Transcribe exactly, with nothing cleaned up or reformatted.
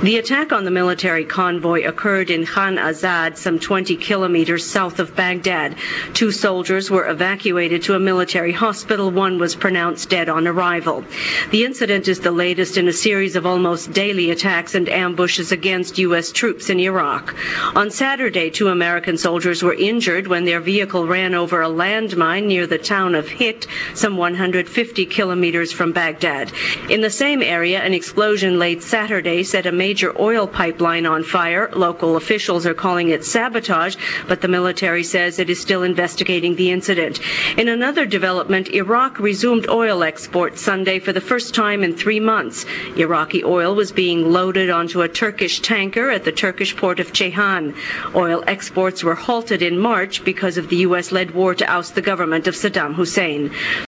The attack on the military convoy occurred in Khan Azad, some twenty kilometers south of Baghdad. Two soldiers were evacuated to a military hospital. One was pronounced dead on arrival. The incident is the latest in a series of almost daily attacks and ambushes against U S troops in Iraq. On Saturday, two American soldiers were injured when their vehicle ran over a landmine near the town of Hit, some one hundred fifty kilometers from Baghdad. In the same area, an explosion late Saturday set a major major oil pipeline on fire. Local officials are calling it sabotage, but the military says it is still investigating the incident. In another development, Iraq resumed oil exports Sunday for the first time in three months. Iraqi oil was being loaded onto a Turkish tanker at the Turkish port of Ceyhan. Oil exports were halted in March because of the U S-led war to oust the government of Saddam Hussein.